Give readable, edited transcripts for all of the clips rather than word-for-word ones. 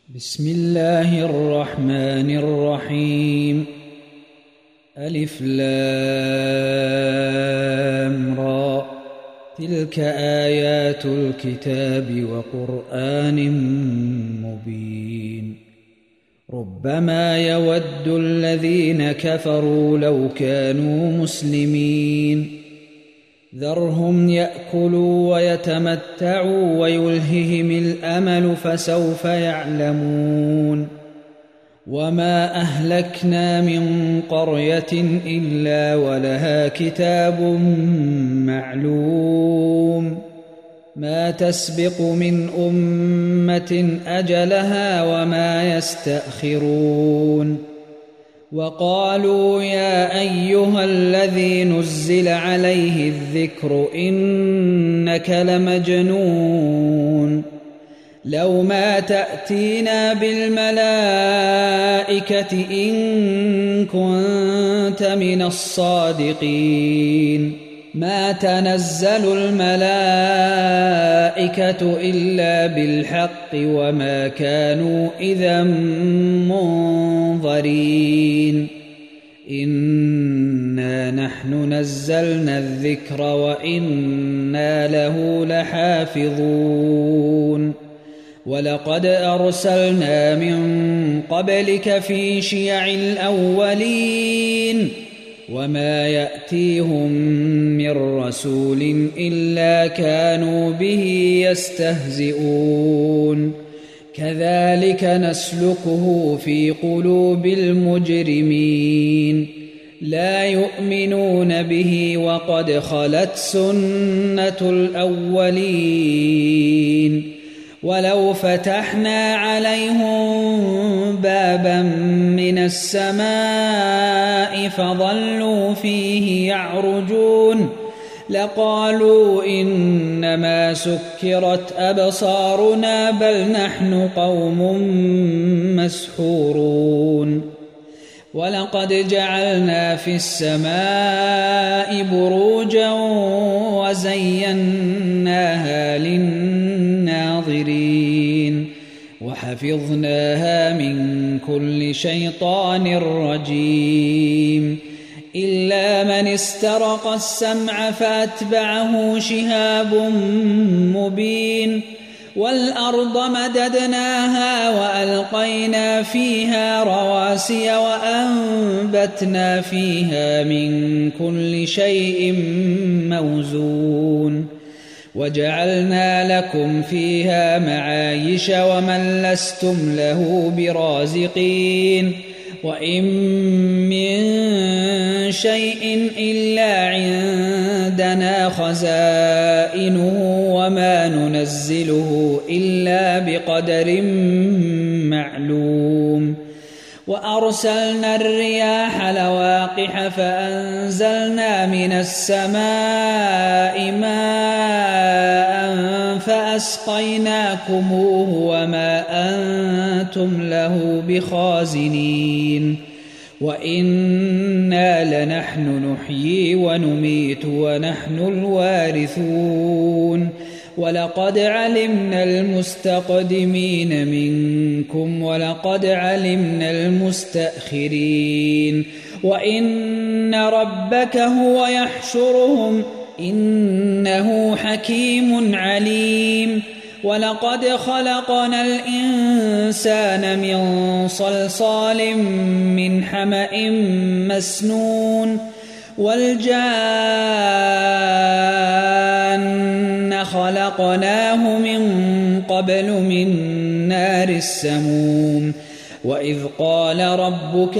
بسم الله الرحمن الرحيم. ألف لام را، تلك آيات الكتاب وقرآن مبين. ربما يود الذين كفروا لو كانوا مسلمين، ذرهم يأكلوا ويتمتعوا ويلههم الأمل فسوف يعلمون. وما أهلكنا من قرية إلا ولها كتاب معلوم، ما تسبق من أمة أجلها وما يستأخرون. وقالوا يا أيها الذي نزل عليه الذكر إنك لمجنون، لو ما تأتينا بالملائكة إن كنت من الصادقين. ما تنزل الملائكة إلا بالحق وما كانوا إذا منظرين. إنا نحن نزلنا الذكر وإنا له لحافظون. ولقد أرسلنا من قبلك في شيع الأولين، وما يأتيهم من رسول إلا كانوا به يستهزئون. كذلك نسلكه في قلوب المجرمين، لا يؤمنون به وقد خلت سنة الأولين. ولو فتحنا عليهم بابا من السماء فظلوا فيه يعرجون لقالوا إنما سكرت أبصارنا بل نحن قوم مسحورون. ولقد جعلنا في السماء بروجا وزيناها للناظرين وحفظناها من كل شيطان رجيم، إلا من استرق السمع فأتبعه شهاب مبين. والأرض مددناها وألقينا فيها رواسي وأنبتنا فيها من كل شيء موزون. وجعلنا لكم فيها معايش ومن لستم له برازقين. وإن من شيء إلا عندنا خزائنه وما ننزله إلا بقدر معلوم. وأرسلنا الرياح لواقح فأنزلنا من السماء ماء فأسقيناكموه وما أنتم له بخازنين. وإنا لنحن نحيي ونميت ونحن الوارثون. ولقد علمنا المستقدمين منكم ولقد علمنا المستأخرين. وإن ربك هو يحشرهم إنه حكيم عليم. ولقد خلقنا الإنسان من صلصال من حمأ مسنون. والجان خلقناه من قبل من نار السموم. وإذ قال ربك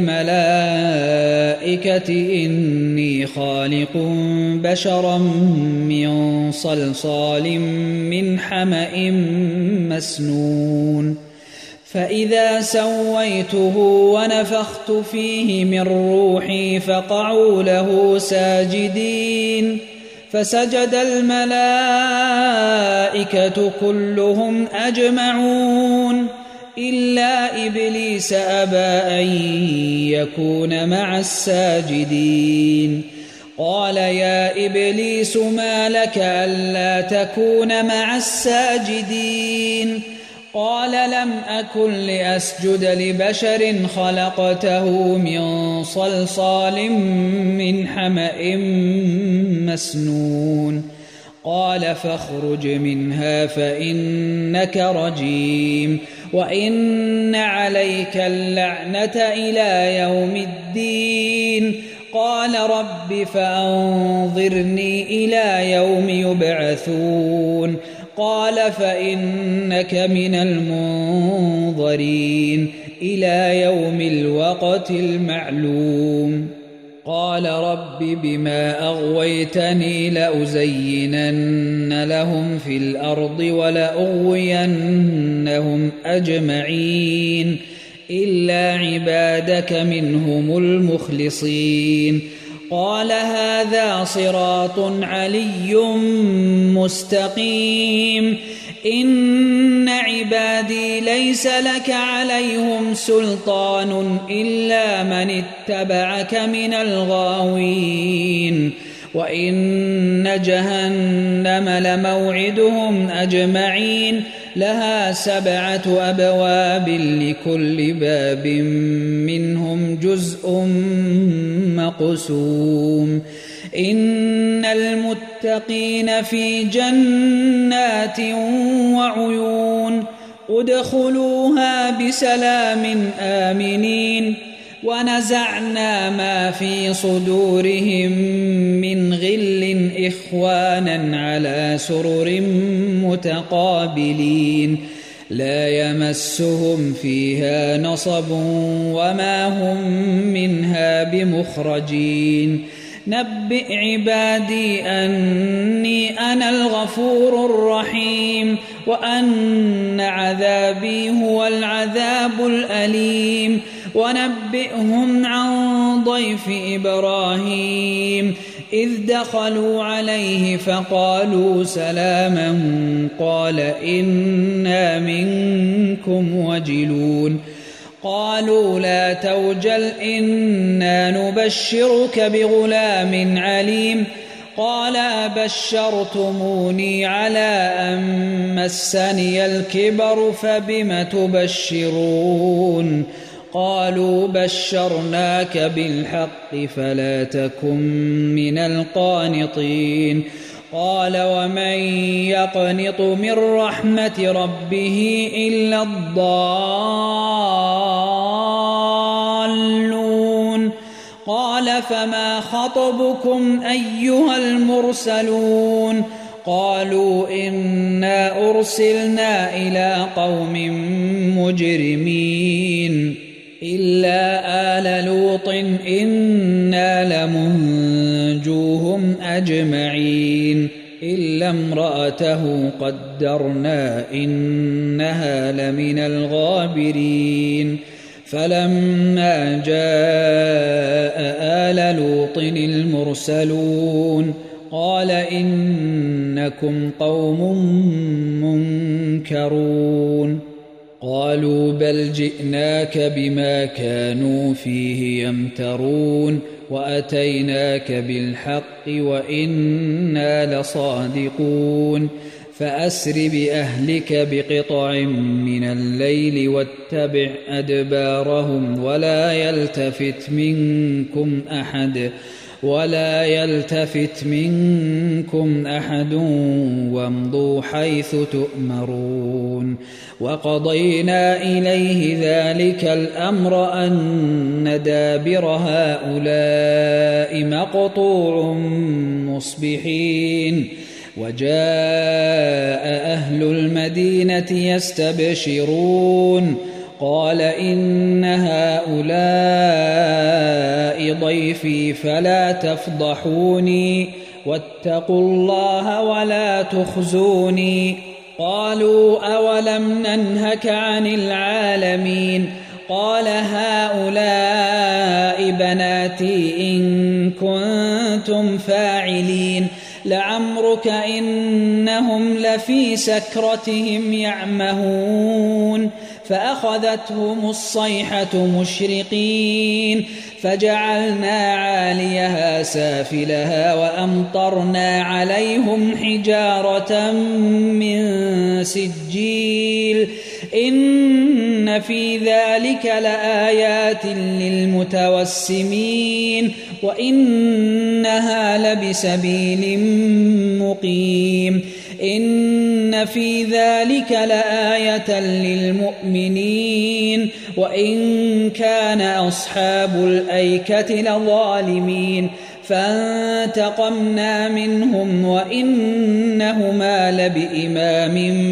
للملائكة إني خالق بشرا من صلصال من حمأ مسنون. فإذا سويته ونفخت فيه من روحي فقعوا له ساجدين. فسجد الملائكة كلهم أجمعون إلا إبليس أبى أن يكون مع الساجدين. قال يا إبليس ما لك ألا تكون مع الساجدين؟ قال لم أكن لأسجد لبشر خلقته من صلصال من حمأ مسنون قال فاخرج منها فإنك رجيم وإن عليك اللعنة إلى يوم الدين قال رب فأنظرني إلى يوم يبعثون قال فإنك من المنظرين إلى يوم الوقت المعلوم قال رب بما أغويتني لأزينن لهم في الأرض ولأغوينهم أجمعين إلا عبادك منهم المخلصين قال هذا صراط علي مستقيم إن عبادي ليس لك عليهم سلطان إلا من اتبعك من الغاوين وإن جهنم لموعدهم أجمعين لها 7 أبواب لكل باب منهم جزء مقسوم إن المتقين في جنات وعيون ادخلوها بسلام آمنين ونزعنا ما في صدورهم من غل إخوانا على سرر متقابلين لا يمسهم فيها نصب وما هم منها بمخرجين نبئ عبادي أني أنا الغفور الرحيم وأن عذابي هو العذاب الأليم ونبئهم عن ضيف إبراهيم إذ دخلوا عليه فقالوا سلاما قال إنا منكم وجلون قالوا لا توجل إنا نبشرك بغلام عليم قال أبشرتموني على أن مسني الكبر فبم تبشرون قالوا بشرناك بالحق فلا تكن من القانطين قال ومن يقنط من رحمة ربه إلا الضالون قال فما خطبكم أيها المرسلون قالوا إنا أرسلنا إلى قوم مجرمين إلا آل لوط إنا لمنجوهم أجمعين إلا امرأته قدرنا إنها لمن الغابرين فلما جاء آل لوط المرسلون قال إنكم قوم منكرون قالوا بل جئناك بما كانوا فيه يمترون وأتيناك بالحق وإنا لصادقون فأسر بأهلك بقطع من الليل واتبع أدبارهم ولا يلتفت منكم أحد وامضوا حيث تؤمرون وقضينا إليه ذلك الأمر أن دابر هؤلاء مقطوع مصبحين وجاء أهل المدينة يستبشرون قال إن هؤلاء ضيفي فلا تفضحوني واتقوا الله ولا تخزوني قالوا أولم ننهك عن العالمين قال هؤلاء بناتي إن كنتم فاعلين لعمرك إنهم لفي سكرتهم يعمهون فأخذتهم الصيحة مشرقين فجعلنا عاليها سافلها وأمطرنا عليهم حجارة من سجيل إن في ذلك لآيات للمتوسمين وإنها لبسبيل مقيم إن في ذلك لآية للمؤمنين وإن كان أصحاب الأيكة لظالمين فانتقمنا منهم وإنهما لبإمام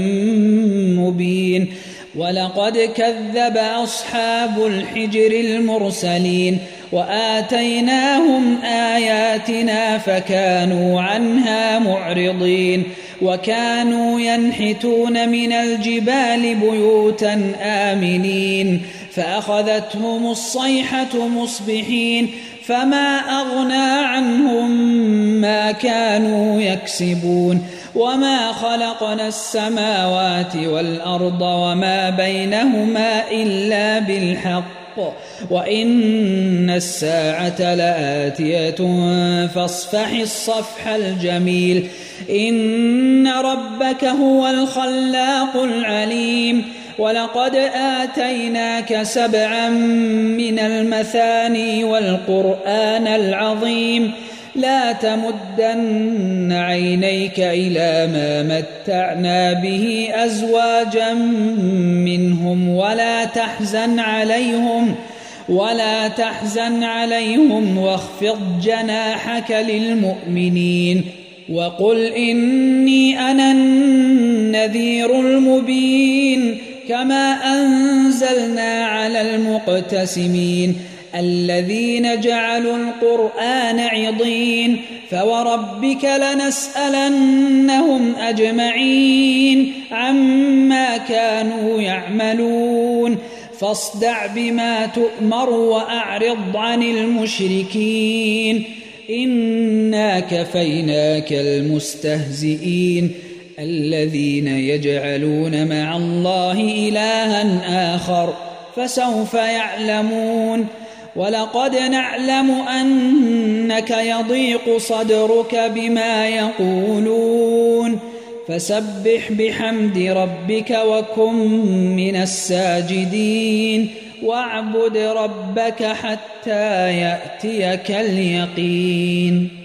مبين ولقد كذب أصحاب الحجر المرسلين وآتيناهم آياتنا فكانوا عنها معرضين وكانوا ينحتون من الجبال بيوتا آمنين فأخذتهم الصيحة مصبحين فما أغنى عنهم ما كانوا يكسبون وما خلقنا السماوات والأرض وما بينهما إلا بالحق وإن الساعة لآتية فاصفح الصفح الجميل إن ربك هو الخلاق العليم ولقد آتيناك 7 من المثاني والقرآن العظيم لا تمدن عينيك إلى ما متعنا به أزواجا منهم ولا تحزن عليهم واخفض جناحك للمؤمنين وقل إني أنا النذير المبين كما أنزلنا على المقتسمين الذين جعلوا القرآن عضين فوربك لنسألنهم أجمعين عما كانوا يعملون فاصدع بما تؤمر وأعرض عن المشركين إنا كفيناك المستهزئين الذين يجعلون مع الله إلها آخر فسوف يعلمون ولقد نعلم أنك يضيق صدرك بما يقولون فسبح بحمد ربك وكن من الساجدين واعبد ربك حتى يأتيك اليقين.